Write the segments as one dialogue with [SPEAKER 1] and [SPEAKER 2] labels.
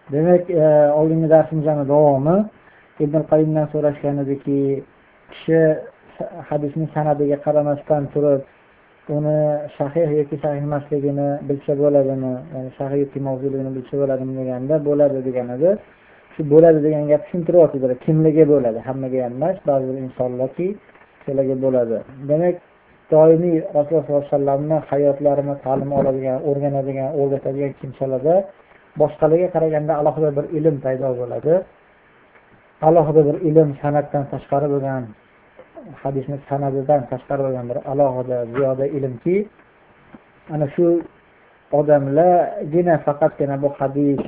[SPEAKER 1] Demak, oldingi darsimizning davomi Ibn Qayyimdan so'rashgan ediki, kishi hadisning sanadiga qaramasdan turib uni sahih yoki sahih emasligini bilsa bo'ladimi, ya'ni sahih yoki mavzuligini bilsa bo'ladimi deganda bo'ladi degan edi. Shu bo'ladi degan gap tushuntiryaptilar. Kimlarga bo'ladi? Hammaga emas, ba'zi bir insonlarki shularga bo'ladi. Demak, doimiy Rasululloh sollallohu alayhi vasallamning hayotlarini ta'lim oladigan, o'rganadigan, o'rgatadigan kimsalarda boshqalarga qaraganda alohida bir ilm paydo bo'ladi. Alohida bir ilm san'atdan tashqari bo'lgan, hadisning sanadidan tashqari bo'lgan bir alohida ziyoda ilmki, ana shu odamlargina faqatgina bu hadis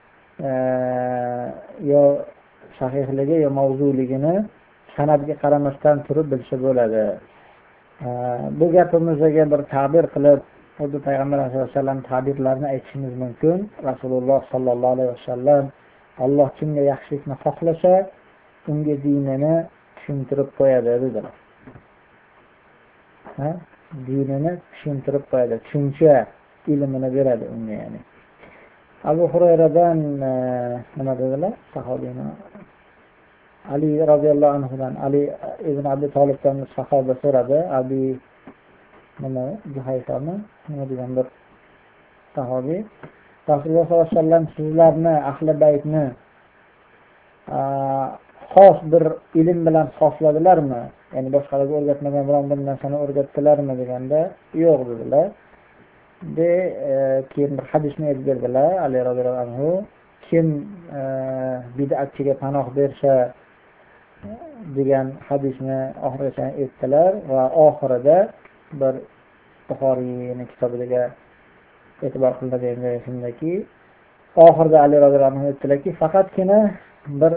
[SPEAKER 1] yo sahihligi yo mavzuligini san'atga qaramasdan turib bilsa bo'ladi. Bu gapimizga bir ta'bir qilib, xuddi payg'ambar sollallohu alayhi vasallam ta'birlarini aytishimiz mumkin. Rasululloh sollallohu alayhi vasallam Alloh kimga yaxshilikni xohlasa, unga dinini tushuntirib qo'yadi dedilar. Dinini tushuntirib qo'yadi, tushuncha ilmini beradi unga, ya'ni. Abu Hurayradan nima dedilar? Sahobiyni Ali radhiyallohu anhudan, Ali ibn Abi Talibdan sahoba so'radi. Abi nima Juhayfami nima degan bir sahobiy. Rasululloh sollallohu alayhi vasallam sizlarni ahli baytni xos bir ilm bilan xosladilarmi? Ya'ni boshqalarga o'rgatmagan biron bir narsani o'rgatdilarmi deganda, yo'q dedilar. Keyin bir hadisni aytib berdilar. Ali radhiyallohu anhu, kim bid'atchiga panoh bersa degan hadisni oxirigacha aytdilar va oxirida bir Buxoriyning kitobidagi e'tibor qilinadigan joyi shundaki, oxirida Ali radhiyallohu anhu aytdilarki, faqatgina bir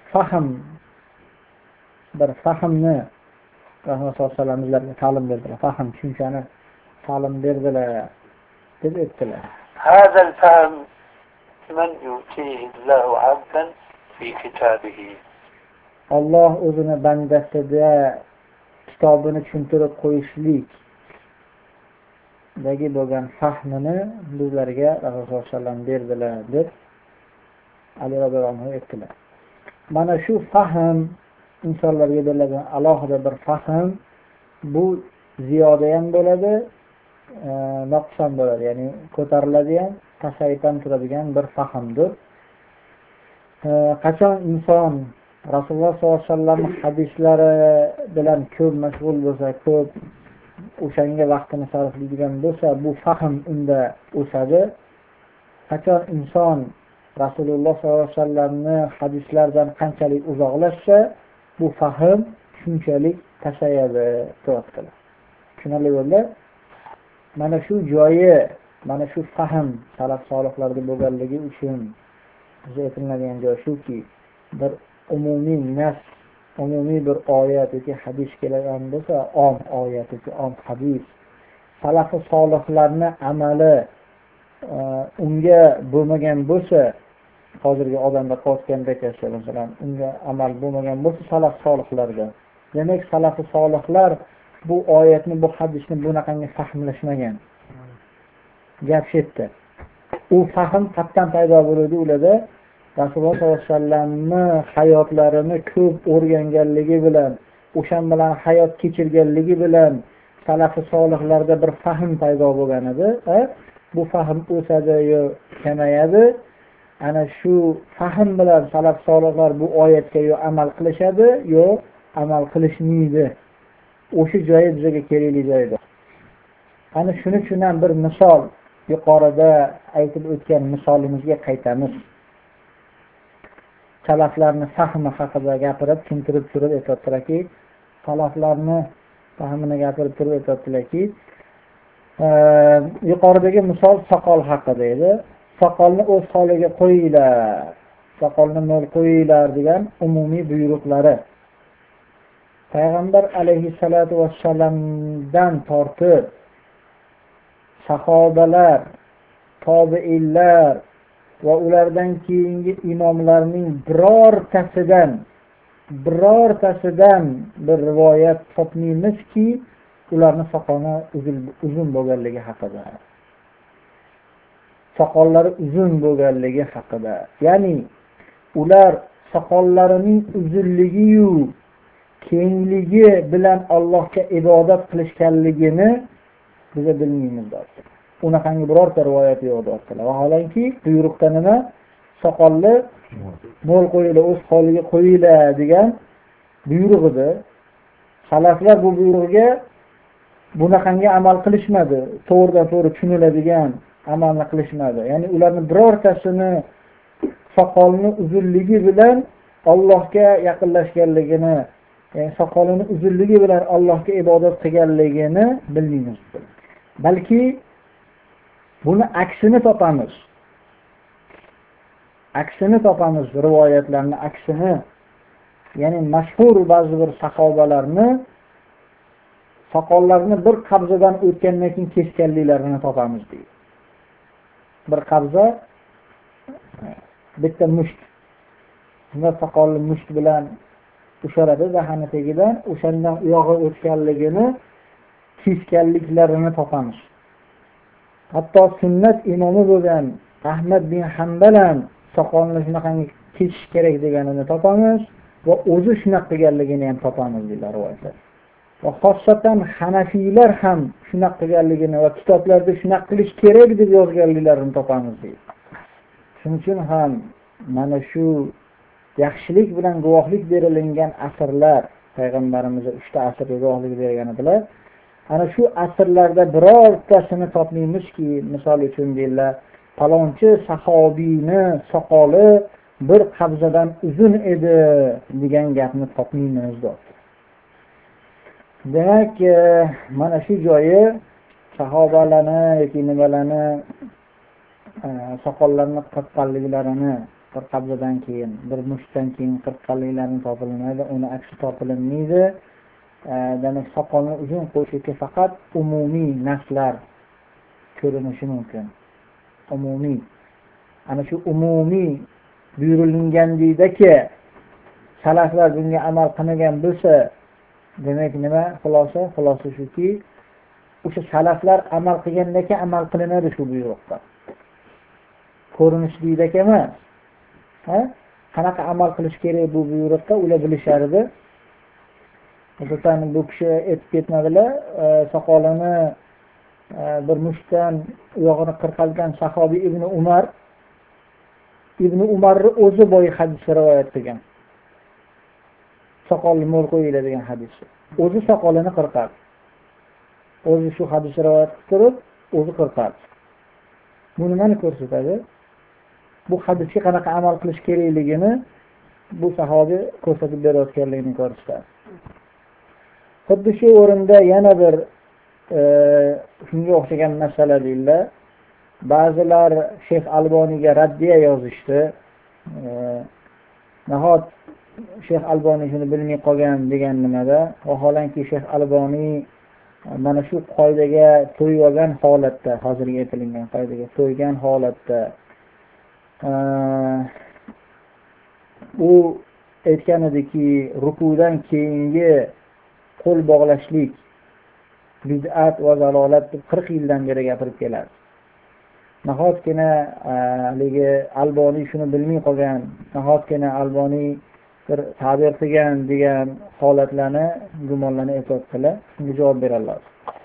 [SPEAKER 1] fahmni Rasululloh sollallohu alayhi vasallam bizlarga ta'lim berdilar. Fahm tushunchani ta'lim berdilar deb aytdilar.
[SPEAKER 2] هذا الفهم من يؤتيه الله عبدا في كتابه.
[SPEAKER 1] Alloh o'zini bandasida kitobini tushuntirib qo'yishlik dagi bo'lgan fahmini bizlarga Rasululloh sollallohu alayhi vasallam berdilar deb Ali radhiyallohu anhu aytdilar. Mana shu fahm insonlarga beriladigan alohida bir fahm, bu ziyoda ham bo'ladi, nuqson bo'ladi, ya'ni ko'tariladi ham, pasayib ham turadigan bir fahmdir. Qachon inson Rasululloh sollallohu alayhi vasallam hadislari bilan ko'p mashg'ul bo'lsa, ko'p o'shanga vaqtini sarflaydigan bo'lsa, bu fahm unda o'sadi. Qachon inson Rasululloh sollallohu alayhi vasallamni hadislaridan qanchalik uzoqlashsa, bu fahm shunchalik pasayadi, to'xtadi. Tushunarli bo'ldi? Mana shu joyi, mana shu fahm salaf solihlarda bo'lganligi uchun bizga aytiladigan joy shuki, bir umumiy nas, umumiy bir oyat yoki hadis kelgan bo'lsa, om oyat yoki om hadis, salafi solihlarni amali unga bo'lmagan bo'lsa, hozirgi odamlar qolganda kelsa, masalan, unga amal bo'lmagan bo'lsa salaf solihlarda, demak salafi solihlar bu oyatni, bu hadisni bunaqangi fahmlashmagan. Gap shu yerda. U fahm qatdan paydo bo'ladi ularda. Rasululloh sollallohu alayhi vasallamni hayotlarini ko'p o'rganganligi bilan, o'shan bilan hayot kechirganligi bilan salafi solihlarda bir fahm paydo bo'lgan edi. Bu fahm o'sadi yo kamayadi. Ana shu fahm bilan salaf solihlar bu oyatga yo amal qilishadi yo amal qilishmaydi. O'sha joyi bizga kerakli joydir. Ana shuning uchun ham bir misol, yuqorida aytib o'tgan misolimizga qaytamiz. Salaflarni fahmi haqida gapirib, tushuntirib turib aytibdilarki, salaflarni fahmini gapirib turib aytibdilarki, yuqoridagi misol soqol haqida edi. Soqolni o'z holiga qo'yinglar, soqolni mo'l qo'yinglar degan umumiy buyruqlari. Payg'ambar alayhissalatu vassalamdan tortib sahobalar, tobiinlar va ulardan keyingi imomlarning birortasidan bir rivoyat topmaymizki, ularning soqoli uzun bo'lganligi haqida. soqollari uzun bo'lganligi haqida. Ya'ni ular soqollarining uzunligi-yu kengligi bilan Allohga ibodat qilishganligini biz bilmaymiz debdi. Unaqangi birorta rivoyat yo'q debdilar. Vaholanki buyruqda nima? Soqolli mo'l qo'yila, o'z holiga qo'yila degan buyruq edi. Salaflar bu buyruqga bunaqangi amal qilishmadi. To'g'ridan to'g'ri tushuniladigan amalni qilishmadi. Ya'ni ularning birortasini soqolni uzunligi bilan Allohga yaqinlashganligini, soqolining uzunligi bilan Allohga ibodat qilganligini bilmaymiz. Balki buni aksini topamiz. Aksini topamiz rivoyatlarning aksini. Ya'ni mashhur ba'zi bir sahobalarni soqollarini bir qabzadan o'tgandan keyin kesganliklarini topamiz deydi. Bir qabza bitta musht. Shunda soqolli musht bilan usharadi dahani tagidan, o'shandan uyog'i o'tganligini kesganliklarini topamiz. Hatto sunnat imomi bo'lgan Ahmad bin Hanbal ham soqolni shunaqangi kesish kerak deganini topamiz va o'zi shunaqa qilganligini ham topamiz deydilar rivoyatlar. Va xossatan Hanafiylar ham shunaqa qilganligini va kitoblarda shunaqa qilish kerak deb yozganliklarini topamiz deydi. Shuning uchun ham mana shu yaxshilik bilan guvohlik berilgan asrlar, payg'ambarimiz 3 ta asrga guvohlik bergan edilar. Ana shu asrlarda birortasini topmaymizki, misol uchun deylar, palonchi sahobiyni soqoli bir qabzadan uzun edi degan gapni topmaymiz deb. Demak, mana shu joyi sahobalarni yoki nimalarni soqollarini qirqqanliklarini bir qabzadan keyin, bir mushtdan keyin qirqqanliklarini topilmaydi, uni aksi topilmaydi. Demak, soqolni uzun qo'yishga faqat umumiy naslar ko'rinishi mumkin. Umumiy. Ana shu umumiy buyurilgandiki salaflar bunga amal qilmagan bo'lsa, demak nima xulosa? Xulosa shuki, o'sha salaflar amal qilgandagi amal qilinadi shu buyruqda. Ko'rinishlikdagi emas. Qanaqa amal qilish kerak bu buyruqda ular bilishardi. O'zbekiston bu kishi aytib ketmadilar, soqolini bir mushtdan uyog'ini qirqalgan sahobiy Ibn Umarni o'zi boy hadis rivoyat qilgan. Soqolni mo'l qo'yila degan hadis. O'zi soqolini qirqadi. O'zi shu hadis rivoyat qilib, o'zi qirqadi. Bu nimani ko'rsatadi? Bu hadisga qanaqa amal qilish kerakligini bu sahobiy ko'rsatib berayotganligini ko'rsatadi. Xuddi shu o'rinda yana bir shunga o'xshagan masala deyiladi. Ba'zilar Sheyx Alboniyga raddiya yozishdi. Nahot Sheyx Alboniy shuni bilmay qolgan degan nimada, vaholanki Sheyx Alboniy mana shu qoidaga to'ygan holatda, hozirgi aytilgan qoidaga to'ygan holatda u aytgan ediki, rukudan keyingi qo'l bog'lashlik bid'at va zalolat deb 40 yildan beri gapirib keladi. Nahotgina haligi Alboniy shuni bilmay qolgan, nahotgina Alboniy bir ta'bir qilgan degan holatlarni gumonlarni aytibdilar. Shunga javob beradilar.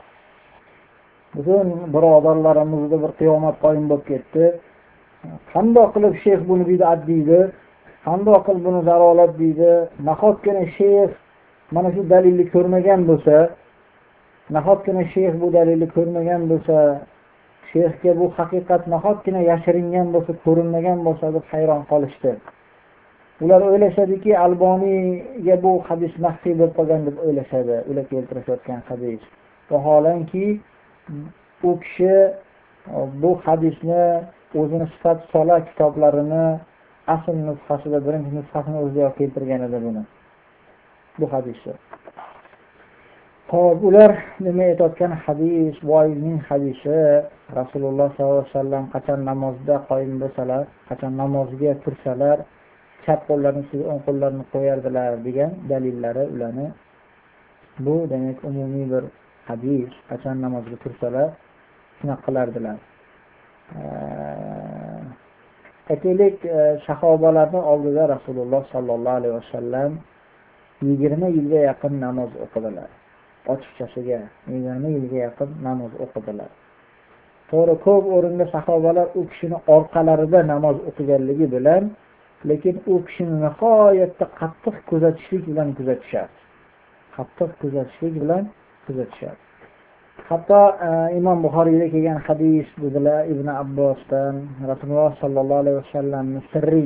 [SPEAKER 1] Butun birodarlarimizda bir qiyomat qoyim bo'lib ketdi. Qanday qilib sheyx buni bid'at deydi? Qanday qilib buni zalolat deydi? Nahotgina sheyx mana shu dalilni ko'rmagan bo'lsa, nahotgina sheyx bu dalilni ko'rmagan bo'lsa, sheyxga bu haqiqat nahotgina yashiringan bo'lsa, ko'rinmagan bo'lsa deb hayron qolishdi. Ular o'ylashadiki, Alboniyga bu hadis maxfiy bo'lib qolgan deb o'ylashadi. Ular keltirishayotgan hadis. Vaholanki u kishi bu hadisni o'zini sifat sola kitoblarini asl nusxasida birinchi nusxasini o'zida keltirgan edi buni. Bu hadisni. Xo'p, ular nima aytayotgan hadis, voizning hadisi, Rasululloh sollallohu alayhi vasallam qachon namozda qoyim bo'lsalar, qachon namozga tursalar, chap qo'llarini ustiga o'ng qo'llarini qo'yardilar degan dalillari ularni. Bu demak umumiy bir hadis, qachon namozga tursalar shunaqa qilardilar. aytaylik, sahobalarning oldida Rasululloh sallallohu alayhi vasallam 20 yilga yaqin namoz o'qidilar. Ochiqchasiga 20 yilga yaqin namoz o'qidilar. To'g'ri, ko'p o'rinda sahobalar u kishini orqalarida namoz o'qiganligi bilan, lekin u kishini nihoyatda qattiq kuzatishlik bilan kuzatishadi. Qattiq kuzatishlik bilan kuzatishadi. Hatto Imom Buxoriyda kelgan hadis dedilar Ibn Abbosdan, Rasululloh sallallohu alayhi vasallamning sirriy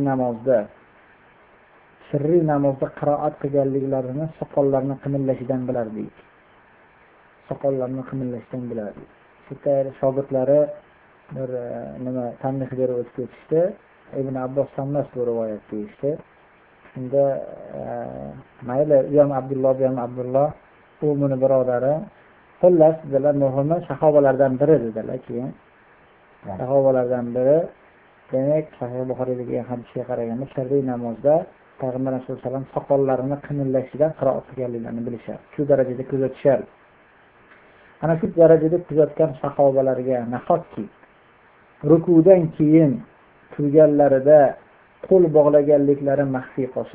[SPEAKER 1] namozda qiroat qilganliklarini soqollarini qimirlashidan bilardik. Soqollarini qimirlashdan bilardik. Shunday shogirdlari bir nima tanbeh berib o'tib ketishdi. Ibn Abbos sanmas bu rivoyat deyishdi. Shunda mayli, u ham Abdulloh, u meni birodari. Xullas, dedilar, muhimi sahobalardan biri dedilar. Keyin sahobalardan biri, demak, Sahih Buxoriydagi hadisga qaraganda sirriy namozda Payg'ambar sollallohu alayhi vasallam soqollarini qimirlashidan qiroat qilganliklarini bilishadi. Shu darajada kuzatishadi. Ana shu darajada kuzatgan sahobalarga nahotki rukudan keyin turganlarida qo'l bog'laganliklari maxfiy qolsa.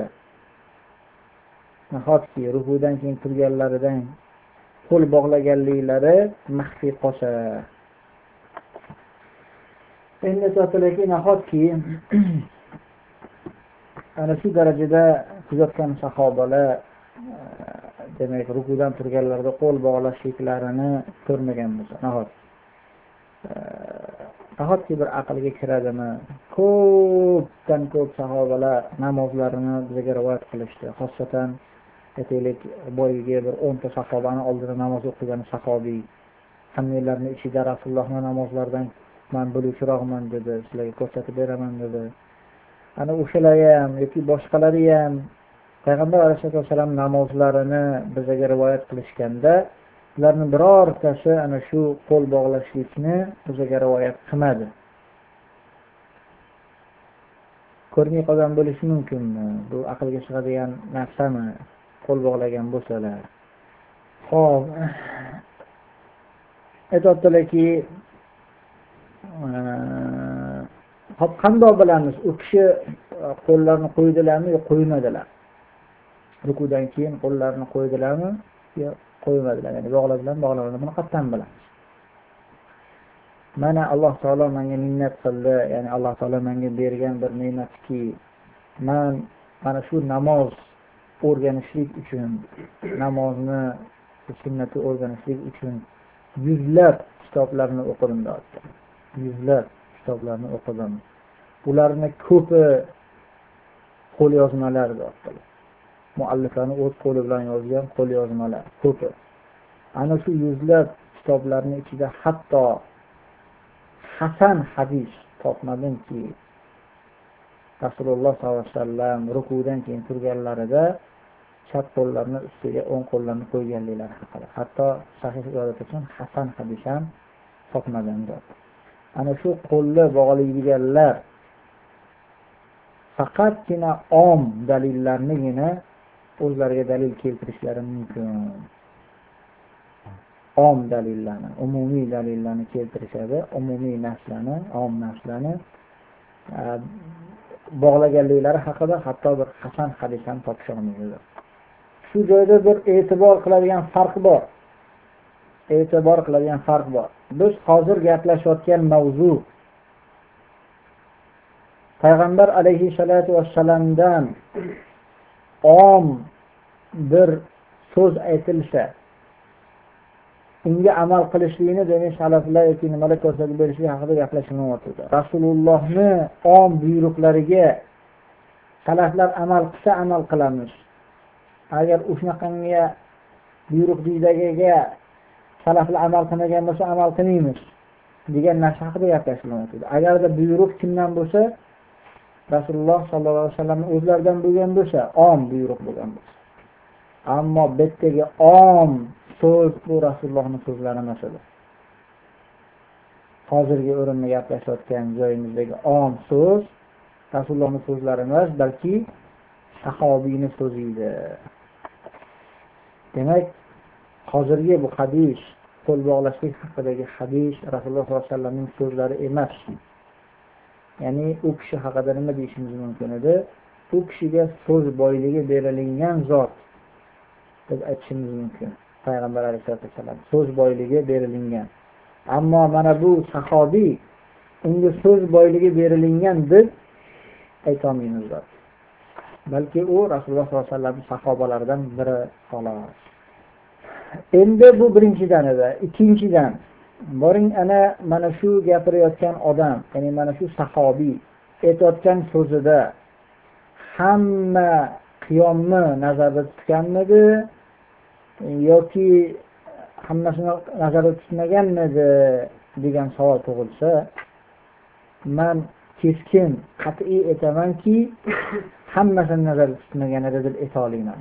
[SPEAKER 1] Nahotki rukudan keyin turganlaridan qo'l bog'laganliklari maxfiy qolsa. Endi so'talaki nahotki ana shu darajada kuzatgan sahobalar demak rukudan turganlarida qo'l bog'lashliklarini ko'rmagan bo'lsa, nahotki bir aqlga kiradimi? Ko'pdan ko'p sahobalar namozlarini bizga rivoyat qilishdi. Xossatan aytaylik, boyiga bir 10 ta sahobani oldida namoz o'qigan sahobiy, hammalarning ichida Rasulullohning namozlaridan men biluvchiroqman dedi, sizlarga ko'rsatib beraman dedi. Ana o'shalar ham yoki boshqalari ham Payg'ambar alayhisolatu vasallam namozlarini bizga rivoyat qilishganda, ularning birortasi ana shu qo'l bog'lashlikni bizga rivoyat qilmadi. Ko'rmay qolgan bo'lishi mumkinmi? Bu aqlga sig'adigan narsami? Qo'l bog'lagan bo'lsalar. Xo'p. Aytibdilarki, hop qanday bilamiz? U kishi qo'llarini qo'ydilarmi yo qo'ymadilar? Rukudan keyin qo'llarini qo'ydilarmi yo qo'ymadilar? Ya'ni bog'ladilar, buni qattan bilamiz. Mana Alloh taolo menga minnat qildi, ya'ni Alloh taolo menga bergan bir ne'matki, men mana shu namoz o'rganishlik uchun, namozni sunnatni o'rganishlik uchun yuzlab kitoblarni o'qidim deyapti. Yuzlab kitoblarni o'qidim. Ularning ko'pi qo'lyozmalar deyapti. Mualliflarning o'z qo'li bilan yozgan qo'lyozmalar ko'pi. Ana shu yuzlab kitoblarning ichida hatto hasan hadis topmadimki, Rasululloh sollallohu alayhi vasallam rukudan keyin turganlarida chap qo'llarini ustiga o'ng qo'llarini qo'yganliklari haqida. Hatto sahih rivoyat uchun hasan hadis ham topmadim dedi. Ana shu qo'lni bog'laydiganlar faqatgina om dalillarnigina o'zlariga dalil keltirishlari mumkin. Om dalillarni, umumiy dalillarni keltirishadi, umumiy narsalarni, om narsalarni bog'laganliklari haqida hatto bir hasan hadis ham topish olmaydi. Shu joyda bir e'tibor qiladigan farq bor. Biz hozir gaplashayotgan mavzu Payg'ambar alayhissalatu vassalamdan om bir so'z aytilsa, unga amal qilishlikni demak salaflar yoki nimalar ko'rsatib berishlik haqida gaplashilmoqda. Rasulullohni om buyruqlariga salaflar amal qilsa amal qilamiz. Agar o'shunaqangi buyruq deydagiga salaflar amal qilmagan bo'lsa amal qilmaymiz degan narsa haqida gaplashilmoqda. Agarda buyruq kimdan bo'lsa, Rasululloh sallallohu alayhi vasallamning o'zlaridan bo'lgan bo'lsa, om buyruq bo'lgan bo'lsa. Ammo betdagi om so'z bu Rasulullohning so'zlari emas edi. Hozirgi o'rinda gaplashayotgan joyimizdagi om so'z Rasulullohning so'zlari emas, balki sahobiyning so'zi edi. Demak, hozirgi bu hadis qo'l bog'lashlik haqidagi hadis Rasululloh sollallohu alayhi vasallamning so'zlari emas. Ya'ni u kishi haqida nima deyishimiz mumkin edi? U kishiga so'z boyligi berilgan zot deb aytishimiz mumkin. Payg'ambar alayhisolatu vasallam so'z boyligi berilgan. Ammo mana bu sahobiy unga so'z boyligi berilgan deb aytolmaymiz. Balki u Rasululloh sollallohu alayhi vasallam sahobalaridan biri xolos. Endi bu birinchidan edi. Ikkinchidan boring mana shu gapirayotgan odam, ya'ni mana shu sahobiy aytayotgan so'zida hamma qiyomni nazarda tutganmidi yoki hammasini nazarda tutmaganmidi degan savol tug'ilsa, men keskin qat'iy aytamanki, hammasini nazarda tutmagan edi deb ayta olaman.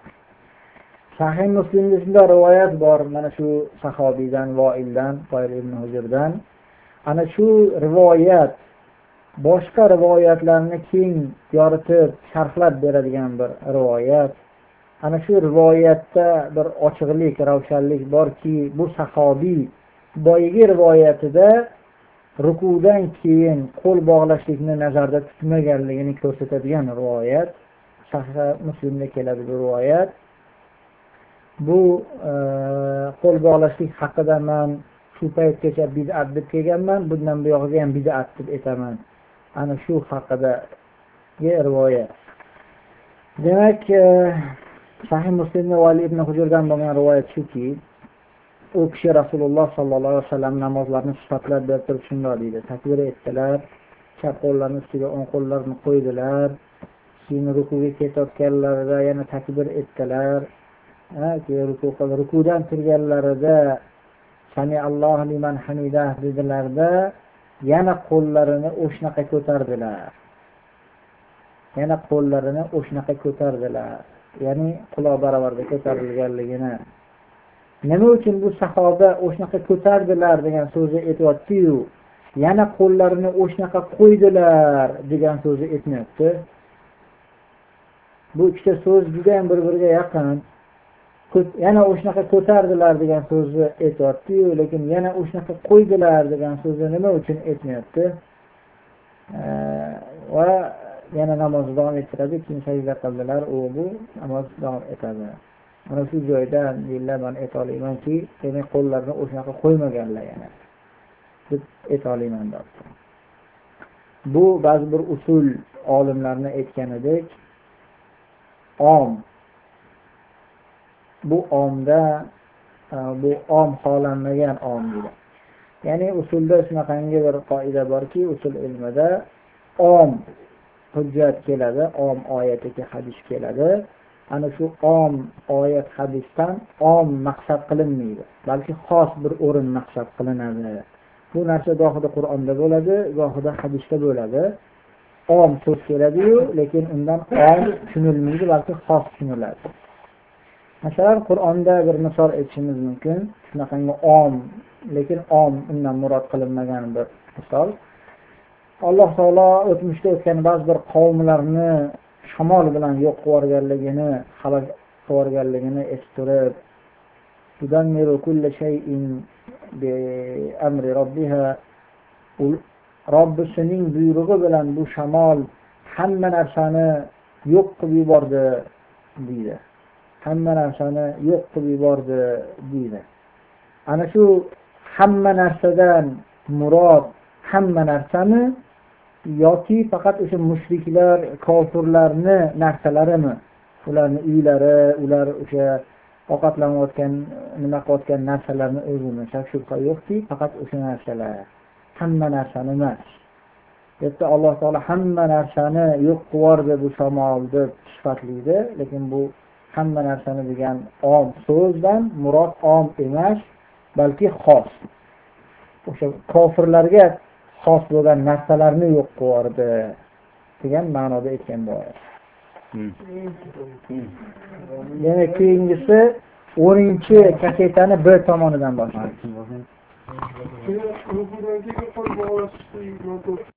[SPEAKER 1] Sahih Muslimda shunday rivoyat bor, mana shu sahobiydan Voildan, Voil ibn Hujrdan. Ana shu rivoyat boshqa rivoyatlarni keng yoritib, sharhlab beradigan bir rivoyat. Ana shu rivoyatda bir ochiqlik, ravshanlik borki, bu sahobiy boyagi rivoyatida rukudan keyin qo'l bog'lashlikni nazarda tutmaganligini ko'rsatadigan rivoyat. Sahih Muslimda keladi bu rivoyat. Bu qo'l bog'lashlik haqida men shu paytgacha bid'at deb kelganman, bundan bu yog'iga ham bid'at deb aytaman. Ana shu haqidagi rivoyat. Demak, Sahih Muslimda Voil ibn Hujrdan bo'lgan rivoyat shuki, u kishi Rasululloh sallallohu alayhi vasallam namozlarni sifatlab berib turib shunday deydi: takbir etdilar, chap qo'llarini ustiga o'ng qo'llarini qo'ydilar, keyin rukuga ketayotganlarida yana takbir etdilar. Rukudan turganlarida Sami Allohu liman hamidah dedilarda, yana qo'llarini o'shnaqa ko'tardilar. Ya'ni quloq barobarda ko'tarilganligini. Nima uchun bu sahoba o'shnaqa ko'tardilar degan so'zni aytayotdi-yu, yana qo'llarini o'shnaqa qo'ydilar degan so'zni aytmayapti. Bu ikkita so'z juda ham bir-biriga yaqin. Yana o'shnaqa ko'tardilar degan so'zni aytayotdi-yu, lekin yana o'shnaqa qo'ydilar degan so'zni nima uchun aytmayapti? Va yana namoz davom ettiradi, keyin sajda qildilar, bu namoz davom etadi. Mana shu joyda deyiladi, men aytolamanki, demak qo'llarini o'shnaqa qo'ymaganlar yana deb aytolaman debdi. Bu ba'zi bir usul olimlarni aytganidek, bu om xohlanmagan om deydi. Ya'ni usulda shunaqangi bir qoida borki, usul ilmida om hujjat keladi, om oyatiga hadis keladi. Ana shu om oyat hadisdan om maqsad qilinmaydi, balki xos bir o'rin maqsad qilinadi. Bu narsa gohida Qur'onda bo'ladi, gohida hadisda bo'ladi. Om so'z keladi-yu, lekin undan om tushunilmaydi, balki xos tushuniladi. Masalan, Qur'onda bir misol aytishimiz mumkin. Shunaqangi om, lekin om undan murod qilinmagan bir misol. Alloh taolo o'tmishda o'tgan ba'zi bir qavmlarni shamol bilan yo'q qilganligini, halok qilganligini estirib, "Tudammiru kulla shay'in bi amri robbiha", Robbisining buyrug'i bilan bu shamol hamma narsani yo'q qilib yubordi deydi. Ana shu hamma narsadan murod hamma narsami yoki faqat o'sha mushriklar, kofirlarni narsalarimi? Ularni uylari, ular o'sha ovqatlanayotgan, nima qilayotgan narsalarni o'zimi? Shak shubha yo'qki, faqat o'sha narsalar. Hamma narsani emas. Bitta Alloh taolo hamma narsani yo'q qildi bu shamol deb sifatlaydi, lekin bu hamma narsani degan om so'zdan murod om emas, balki xos. O'sha kofirlarga xos bo'lgan narsalarni yo'q qildi degan ma'noda aytgan bu oyat. Demak, keyingisi 10-kasetani bir tomonidan boshlaymiz.